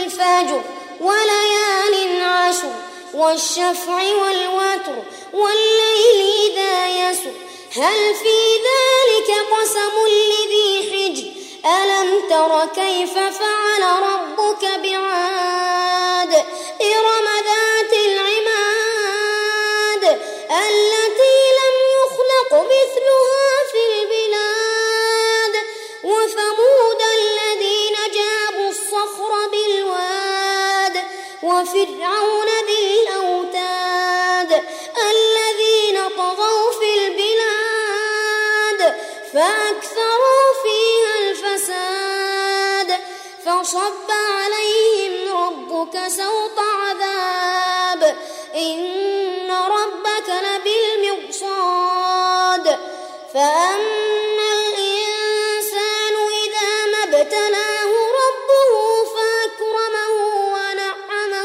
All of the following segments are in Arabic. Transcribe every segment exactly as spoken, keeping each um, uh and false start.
والفجر وليال عشر والشفع والوتر والليل إذا يسر هل في ذلك قسم لذي حجر ألم تر كيف فعل ربك بعاد إرم ذات العماد التي لم يخلق مثلها في البلاد وثمود الذين جابوا الصخر بالواد وفرعون ذي الأوتاد الذين طغوا في البلاد فأكثروا فيها الفساد فصب عليهم ربك سوط عذاب إن ربك لبالمرصاد فأما الإنسان إذا ما ابتلاه ربه فأكرمه ونعمه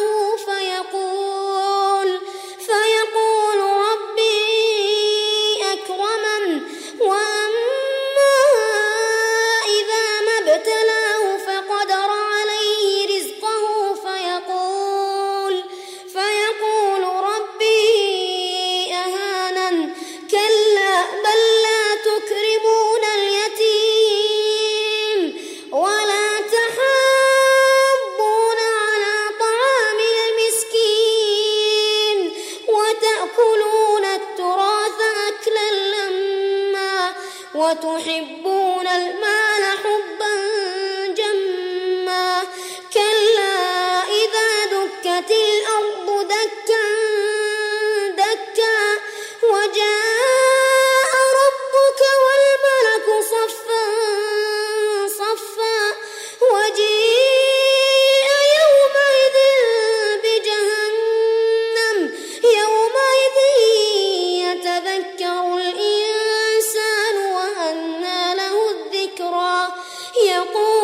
فيقول فيقول ربي أكرمن وأما إذا ما ابتلاه فقدر عليه رزقه فيقول فيقول ربي أهانن كلا بل لا تكرمون اليتيم ولا تحاضون على طعام المسكين وتأكلون التراث أكلا لما وتحبون المال حبا جما كلا إذا دكت الأرض دكا دكا وجاء ربك والملك صفا صفا وجيء يومئذ بجهنم يومئذ يتذكر الإنسان وأنى له الذكرى يقول